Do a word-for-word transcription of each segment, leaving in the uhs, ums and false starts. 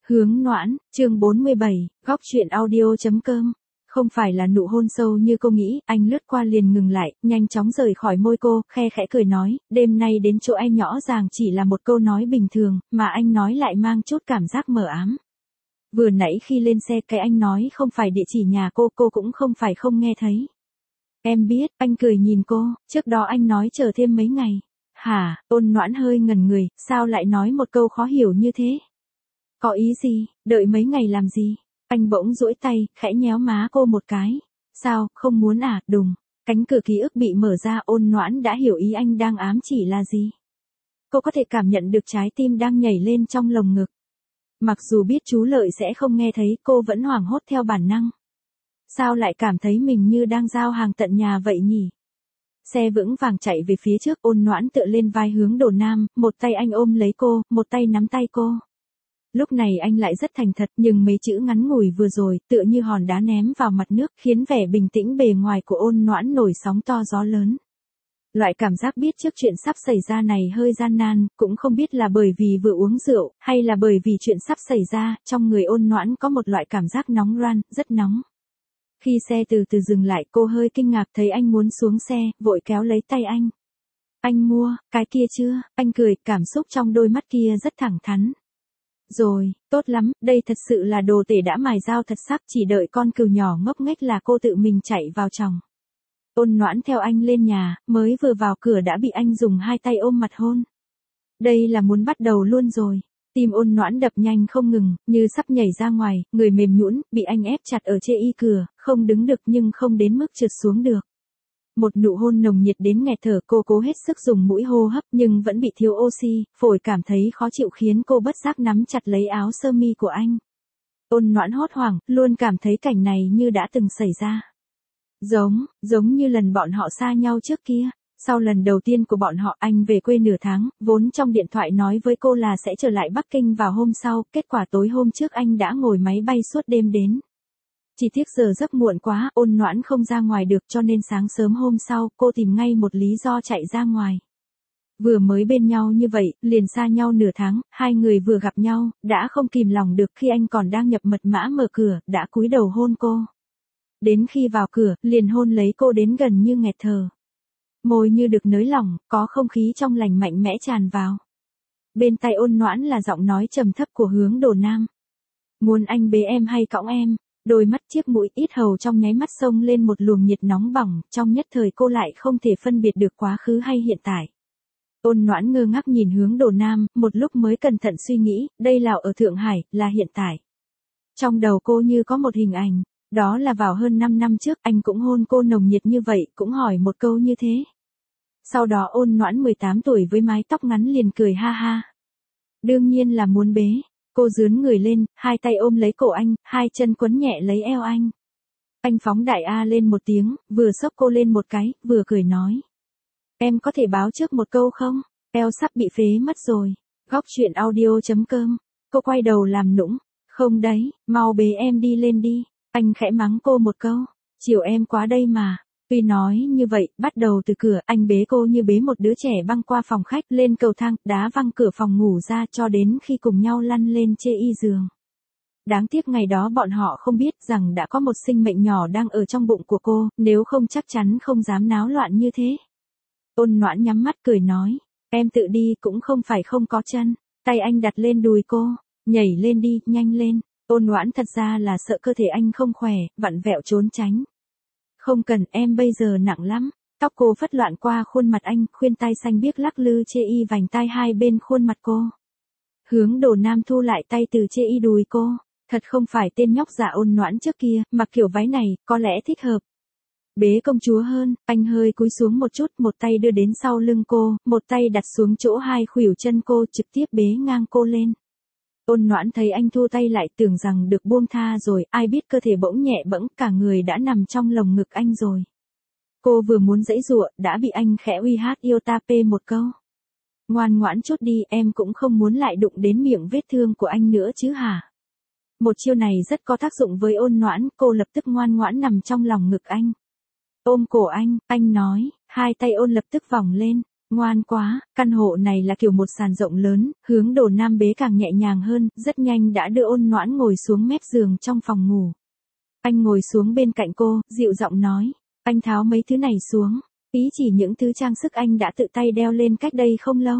Hướng Noãn, chương bốn mươi bảy, góc chuyện audio.com. Không phải là nụ hôn sâu như cô nghĩ, anh lướt qua liền ngừng lại, nhanh chóng rời khỏi môi cô, khe khẽ cười nói, đêm nay đến chỗ anh rõ ràng chỉ là một câu nói bình thường, mà anh nói lại mang chút cảm giác mờ ám. Vừa nãy khi lên xe cái anh nói không phải địa chỉ nhà cô, cô cũng không phải không nghe thấy. Em biết, anh cười nhìn cô, trước đó anh nói chờ thêm mấy ngày. Hả, Ôn Noãn hơi ngẩn người, sao lại nói một câu khó hiểu như thế? Có ý gì, đợi mấy ngày làm gì? Anh bỗng duỗi tay, khẽ nhéo má cô một cái. Sao, không muốn à, đùng. Cánh cửa ký ức bị mở ra, Ôn Noãn đã hiểu ý anh đang ám chỉ là gì. Cô có thể cảm nhận được trái tim đang nhảy lên trong lồng ngực. Mặc dù biết chú Lợi sẽ không nghe thấy, cô vẫn hoảng hốt theo bản năng. Sao lại cảm thấy mình như đang giao hàng tận nhà vậy nhỉ? Xe vững vàng chạy về phía trước, Ôn Noãn tựa lên vai Hướng Đồ Nam, một tay anh ôm lấy cô, một tay nắm tay cô. Lúc này anh lại rất thành thật, nhưng mấy chữ ngắn ngủi vừa rồi, tựa như hòn đá ném vào mặt nước, khiến vẻ bình tĩnh bề ngoài của Ôn Noãn nổi sóng to gió lớn. Loại cảm giác biết trước chuyện sắp xảy ra này hơi gian nan, cũng không biết là bởi vì vừa uống rượu, hay là bởi vì chuyện sắp xảy ra, trong người Ôn Noãn có một loại cảm giác nóng ran, rất nóng. Khi xe từ từ dừng lại, cô hơi kinh ngạc thấy anh muốn xuống xe, vội kéo lấy tay anh. Anh mua, cái kia chưa? Anh cười, cảm xúc trong đôi mắt kia rất thẳng thắn. Rồi, tốt lắm, đây thật sự là đồ tể đã mài dao thật sắc, chỉ đợi con cừu nhỏ ngốc nghếch là cô tự mình chạy vào chòng. Ôn Noãn theo anh lên nhà, mới vừa vào cửa đã bị anh dùng hai tay ôm mặt hôn. Đây là muốn bắt đầu luôn rồi. Tim Ôn Noãn đập nhanh không ngừng, như sắp nhảy ra ngoài, người mềm nhũn, bị anh ép chặt ở chê y cửa, không đứng được nhưng không đến mức trượt xuống được. Một nụ hôn nồng nhiệt đến nghẹt thở, cô cố hết sức dùng mũi hô hấp nhưng vẫn bị thiếu oxy, phổi cảm thấy khó chịu khiến cô bất giác nắm chặt lấy áo sơ mi của anh. Ôn Noãn hốt hoảng, luôn cảm thấy cảnh này như đã từng xảy ra. Giống, giống như lần bọn họ xa nhau trước kia. Sau lần đầu tiên của bọn họ, anh về quê nửa tháng, vốn trong điện thoại nói với cô là sẽ trở lại Bắc Kinh vào hôm sau, kết quả tối hôm trước anh đã ngồi máy bay suốt đêm đến. Chỉ tiếc giờ giấc muộn quá, Ôn Noãn không ra ngoài được cho nên sáng sớm hôm sau, cô tìm ngay một lý do chạy ra ngoài. Vừa mới bên nhau như vậy, liền xa nhau nửa tháng, hai người vừa gặp nhau, đã không kìm lòng được khi anh còn đang nhập mật mã mở cửa, đã cúi đầu hôn cô. Đến khi vào cửa, liền hôn lấy cô đến gần như nghẹt thở. Môi như được nới lỏng, có không khí trong lành mạnh mẽ tràn vào. Bên tai Ôn Noãn là giọng nói trầm thấp của Hướng Đồ Nam. Muốn anh bế em hay cõng em? Đôi mắt chiếc mũi ít hầu trong nháy mắt xông lên một luồng nhiệt nóng bỏng, trong nhất thời cô lại không thể phân biệt được quá khứ hay hiện tại. Ôn Noãn ngơ ngác nhìn Hướng Đồ Nam, một lúc mới cẩn thận suy nghĩ, đây là ở Thượng Hải, là hiện tại. Trong đầu cô như có một hình ảnh, đó là vào hơn năm năm trước, anh cũng hôn cô nồng nhiệt như vậy, cũng hỏi một câu như thế. Sau đó Ôn Noãn mười tám tuổi với mái tóc ngắn liền cười ha ha. Đương nhiên là muốn bế. Cô dướn người lên, hai tay ôm lấy cổ anh, hai chân quấn nhẹ lấy eo anh. Anh phóng đại a lên một tiếng, vừa xốc cô lên một cái, vừa cười nói. Em có thể báo trước một câu không? Eo sắp bị phế mất rồi. Góc chuyện audio.com. Cô quay đầu làm nũng. Không đấy, mau bế em đi lên đi. Anh khẽ mắng cô một câu. Chiều em quá đây mà. Tuy nói như vậy, bắt đầu từ cửa, anh bế cô như bế một đứa trẻ băng qua phòng khách, lên cầu thang, đá văng cửa phòng ngủ ra cho đến khi cùng nhau lăn lên chê y giường. Đáng tiếc ngày đó bọn họ không biết rằng đã có một sinh mệnh nhỏ đang ở trong bụng của cô, nếu không chắc chắn không dám náo loạn như thế. Ôn Noãn nhắm mắt cười nói, em tự đi cũng không phải không có chân. Tay anh đặt lên đùi cô, nhảy lên đi, nhanh lên. Ôn Noãn thật ra là sợ cơ thể anh không khỏe, vặn vẹo trốn tránh. Không cần, em bây giờ nặng lắm. Tóc cô phất loạn qua khuôn mặt anh, khuyên tai xanh biếc lắc lư chê y vành tai hai bên khuôn mặt cô. Hướng Đồ Nam thu lại tay từ chê y đùi cô. Thật không phải tên nhóc dạ Ôn Noãn trước kia, mặc kiểu váy này, có lẽ thích hợp. Bế công chúa hơn, anh hơi cúi xuống một chút, một tay đưa đến sau lưng cô, một tay đặt xuống chỗ hai khuỷu chân cô, trực tiếp bế ngang cô lên. Ôn Noãn thấy anh thu tay lại tưởng rằng được buông tha rồi, ai biết cơ thể bỗng nhẹ bẫng, cả người đã nằm trong lồng ngực anh rồi. Cô vừa muốn giãy giụa, đã bị anh khẽ uy hát yêu ta pê một câu. Ngoan ngoãn chút đi, em cũng không muốn lại đụng đến miệng vết thương của anh nữa chứ hả? Một chiêu này rất có tác dụng với Ôn Noãn, cô lập tức ngoan ngoãn nằm trong lòng ngực anh. Ôm cổ anh, anh nói, hai tay ôn lập tức vòng lên. Ngoan quá, căn hộ này là kiểu một sàn rộng lớn, hướng đồ nam bế càng nhẹ nhàng hơn, rất nhanh đã đưa Ôn Noãn ngồi xuống mép giường trong phòng ngủ. Anh ngồi xuống bên cạnh cô, dịu giọng nói, anh tháo mấy thứ này xuống, ý chỉ những thứ trang sức anh đã tự tay đeo lên cách đây không lâu.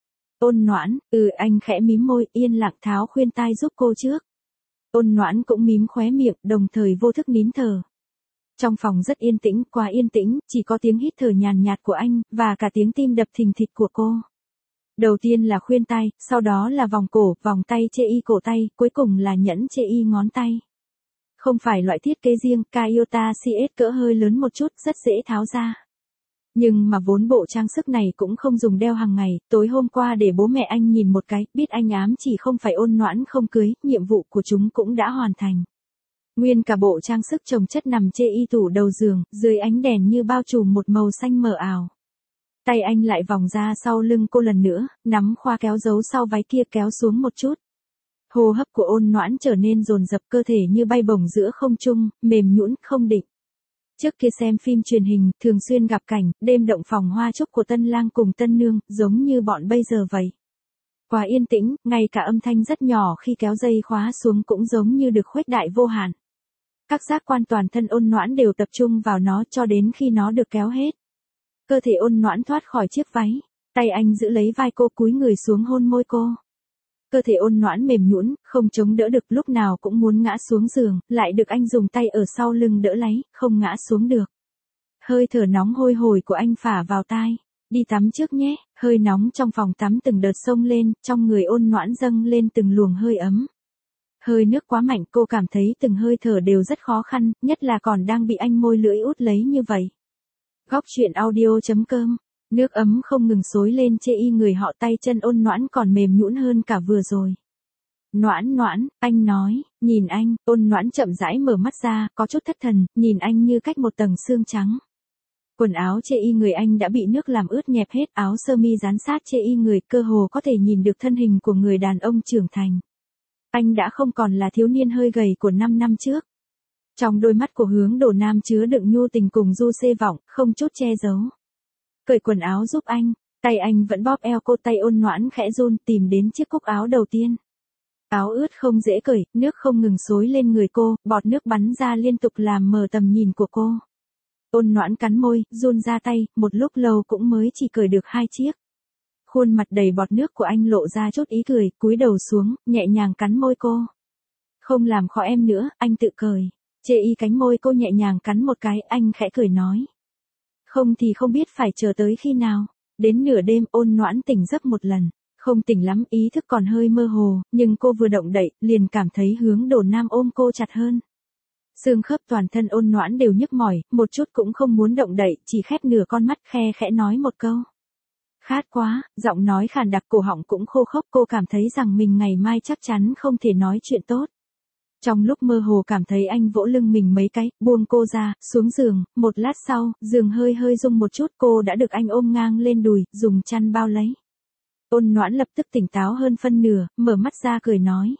Ôn Noãn, ừ anh khẽ mím môi, yên lặng tháo khuyên tai giúp cô trước. Ôn Noãn cũng mím khóe miệng, đồng thời vô thức nín thở. Trong phòng rất yên tĩnh, quá yên tĩnh, chỉ có tiếng hít thở nhàn nhạt của anh, và cả tiếng tim đập thình thịch của cô. Đầu tiên là khuyên tai, sau đó là vòng cổ, vòng tay chê y cổ tay, cuối cùng là nhẫn chê y ngón tay. Không phải loại thiết kế riêng, Kaiota xê ét cỡ hơi lớn một chút, rất dễ tháo ra. Nhưng mà vốn bộ trang sức này cũng không dùng đeo hàng ngày, tối hôm qua để bố mẹ anh nhìn một cái, biết anh ám chỉ không phải Ôn Noãn không cưới, nhiệm vụ của chúng cũng đã hoàn thành. Nguyên cả bộ trang sức chồng chất nằm chê y tủ đầu giường, dưới ánh đèn như bao trùm một màu xanh mờ ảo. Tay anh lại vòng ra sau lưng cô lần nữa, nắm khoa kéo giấu sau váy kia kéo xuống một chút. Hô hấp của Ôn Noãn trở nên dồn dập, cơ thể như bay bổng giữa không trung, mềm nhũn không định. Trước kia xem phim truyền hình, thường xuyên gặp cảnh, đêm động phòng hoa chúc của tân lang cùng tân nương, giống như bọn bây giờ vậy. Quá yên tĩnh, ngay cả âm thanh rất nhỏ khi kéo dây khóa xuống cũng giống như được khuếch đại vô hạn. Các giác quan toàn thân Ôn Noãn đều tập trung vào nó cho đến khi nó được kéo hết. Cơ thể Ôn Noãn thoát khỏi chiếc váy, tay anh giữ lấy vai cô cúi người xuống hôn môi cô. Cơ thể Ôn Noãn mềm nhũn, không chống đỡ được, lúc nào cũng muốn ngã xuống giường, lại được anh dùng tay ở sau lưng đỡ lấy, không ngã xuống được. Hơi thở nóng hôi hổi của anh phả vào tai, đi tắm trước nhé, hơi nóng trong phòng tắm từng đợt xông lên, trong người Ôn Noãn dâng lên từng luồng hơi ấm. Hơi nước quá mạnh, cô cảm thấy từng hơi thở đều rất khó khăn, nhất là còn đang bị anh môi lưỡi út lấy như vậy. Góc truyện audio chấm com. Nước ấm không ngừng xối lên chê y người họ, tay chân Ôn Noãn còn mềm nhũn hơn cả vừa rồi. Noãn Noãn, anh nói, nhìn anh, Ôn Noãn chậm rãi mở mắt ra, có chút thất thần, nhìn anh như cách một tầng xương trắng. Quần áo chê y người anh đã bị nước làm ướt nhẹp hết, áo sơ mi dán sát chê y người, cơ hồ có thể nhìn được thân hình của người đàn ông trưởng thành. Anh đã không còn là thiếu niên hơi gầy của năm năm trước. Trong đôi mắt của Hướng Đồ Nam chứa đựng nhu tình cùng du xê vọng, không chút che giấu. Cởi quần áo giúp anh, tay anh vẫn bóp eo cô, tay Ôn Noãn khẽ run tìm đến chiếc cúc áo đầu tiên. Áo ướt không dễ cởi, nước không ngừng xối lên người cô, bọt nước bắn ra liên tục làm mờ tầm nhìn của cô. Ôn Noãn cắn môi, run ra tay, một lúc lâu cũng mới chỉ cởi được hai chiếc. Khuôn mặt đầy bọt nước của anh lộ ra chút ý cười, cúi đầu xuống, nhẹ nhàng cắn môi cô. Không làm khó em nữa, anh tự cởi. Chê y cánh môi cô nhẹ nhàng cắn một cái, anh khẽ cười nói. Không thì không biết phải chờ tới khi nào. Đến nửa đêm Ôn Noãn tỉnh giấc một lần. Không tỉnh lắm, ý thức còn hơi mơ hồ, nhưng cô vừa động đậy, liền cảm thấy Hướng Đồ Nam ôm cô chặt hơn. Xương khớp toàn thân Ôn Noãn đều nhức mỏi, một chút cũng không muốn động đậy, chỉ khép nửa con mắt khe khẽ nói một câu. Khát quá, giọng nói khàn đặc, cổ họng cũng khô khốc, cô cảm thấy rằng mình ngày mai chắc chắn không thể nói chuyện tốt. Trong lúc mơ hồ cảm thấy anh vỗ lưng mình mấy cái, buông cô ra, xuống giường, một lát sau, giường hơi hơi rung một chút, cô đã được anh ôm ngang lên đùi, dùng chăn bao lấy. Ôn Noãn lập tức tỉnh táo hơn phân nửa, mở mắt ra cười nói.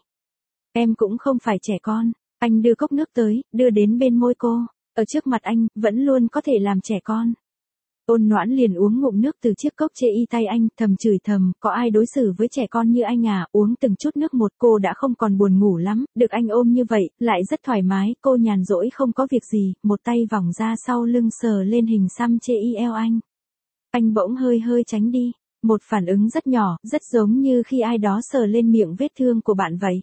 Em cũng không phải trẻ con, anh đưa cốc nước tới, đưa đến bên môi cô, ở trước mặt anh, vẫn luôn có thể làm trẻ con. Ôn Noãn liền uống ngụm nước từ chiếc cốc chê y tay anh, thầm chửi thầm, có ai đối xử với trẻ con như anh à, uống từng chút nước một, cô đã không còn buồn ngủ lắm, được anh ôm như vậy, lại rất thoải mái, cô nhàn rỗi không có việc gì, một tay vòng ra sau lưng sờ lên hình xăm chê y eo anh. Anh bỗng hơi hơi tránh đi, một phản ứng rất nhỏ, rất giống như khi ai đó sờ lên miệng vết thương của bạn vậy.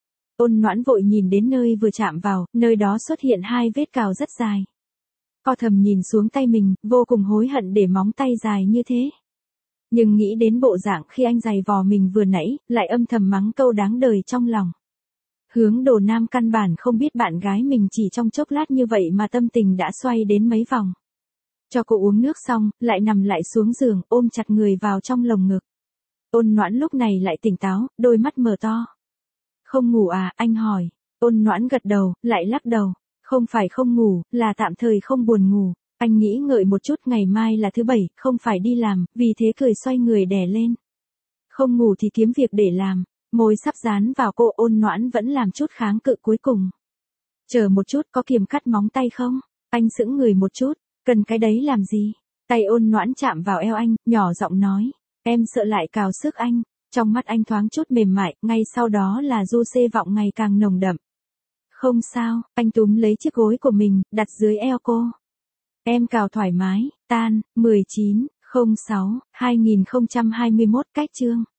Ôn Noãn vội nhìn đến nơi vừa chạm vào, nơi đó xuất hiện hai vết cào rất dài. Co thầm nhìn xuống tay mình, vô cùng hối hận để móng tay dài như thế. Nhưng nghĩ đến bộ dạng khi anh giày vò mình vừa nãy, lại âm thầm mắng câu đáng đời trong lòng. Hướng Đồ Nam căn bản không biết bạn gái mình chỉ trong chốc lát như vậy mà tâm tình đã xoay đến mấy vòng. Cho cô uống nước xong, lại nằm lại xuống giường, ôm chặt người vào trong lồng ngực. Ôn Noãn lúc này lại tỉnh táo, đôi mắt mở to. Không ngủ à, anh hỏi. Ôn Noãn gật đầu, lại lắc đầu. Không phải không ngủ, là tạm thời không buồn ngủ. Anh nghĩ ngợi một chút, ngày mai là thứ bảy, không phải đi làm, vì thế cười xoay người đè lên. Không ngủ thì kiếm việc để làm. Môi sắp dán vào cô, Ôn Noãn vẫn làm chút kháng cự cuối cùng. Chờ một chút, có kiềm cắt móng tay không? Anh sững người một chút, cần cái đấy làm gì? Tay ôn noãn chạm vào eo anh, nhỏ giọng nói. Em sợ lại cào sức anh. Trong mắt anh thoáng chút mềm mại, ngay sau đó là du xê vọng ngày càng nồng đậm. Không sao, anh túm lấy chiếc gối của mình, đặt dưới eo cô. Em cào thoải mái, tan, mười chín, không sáu, hai nghìn không trăm hai mươi mốt cách chương.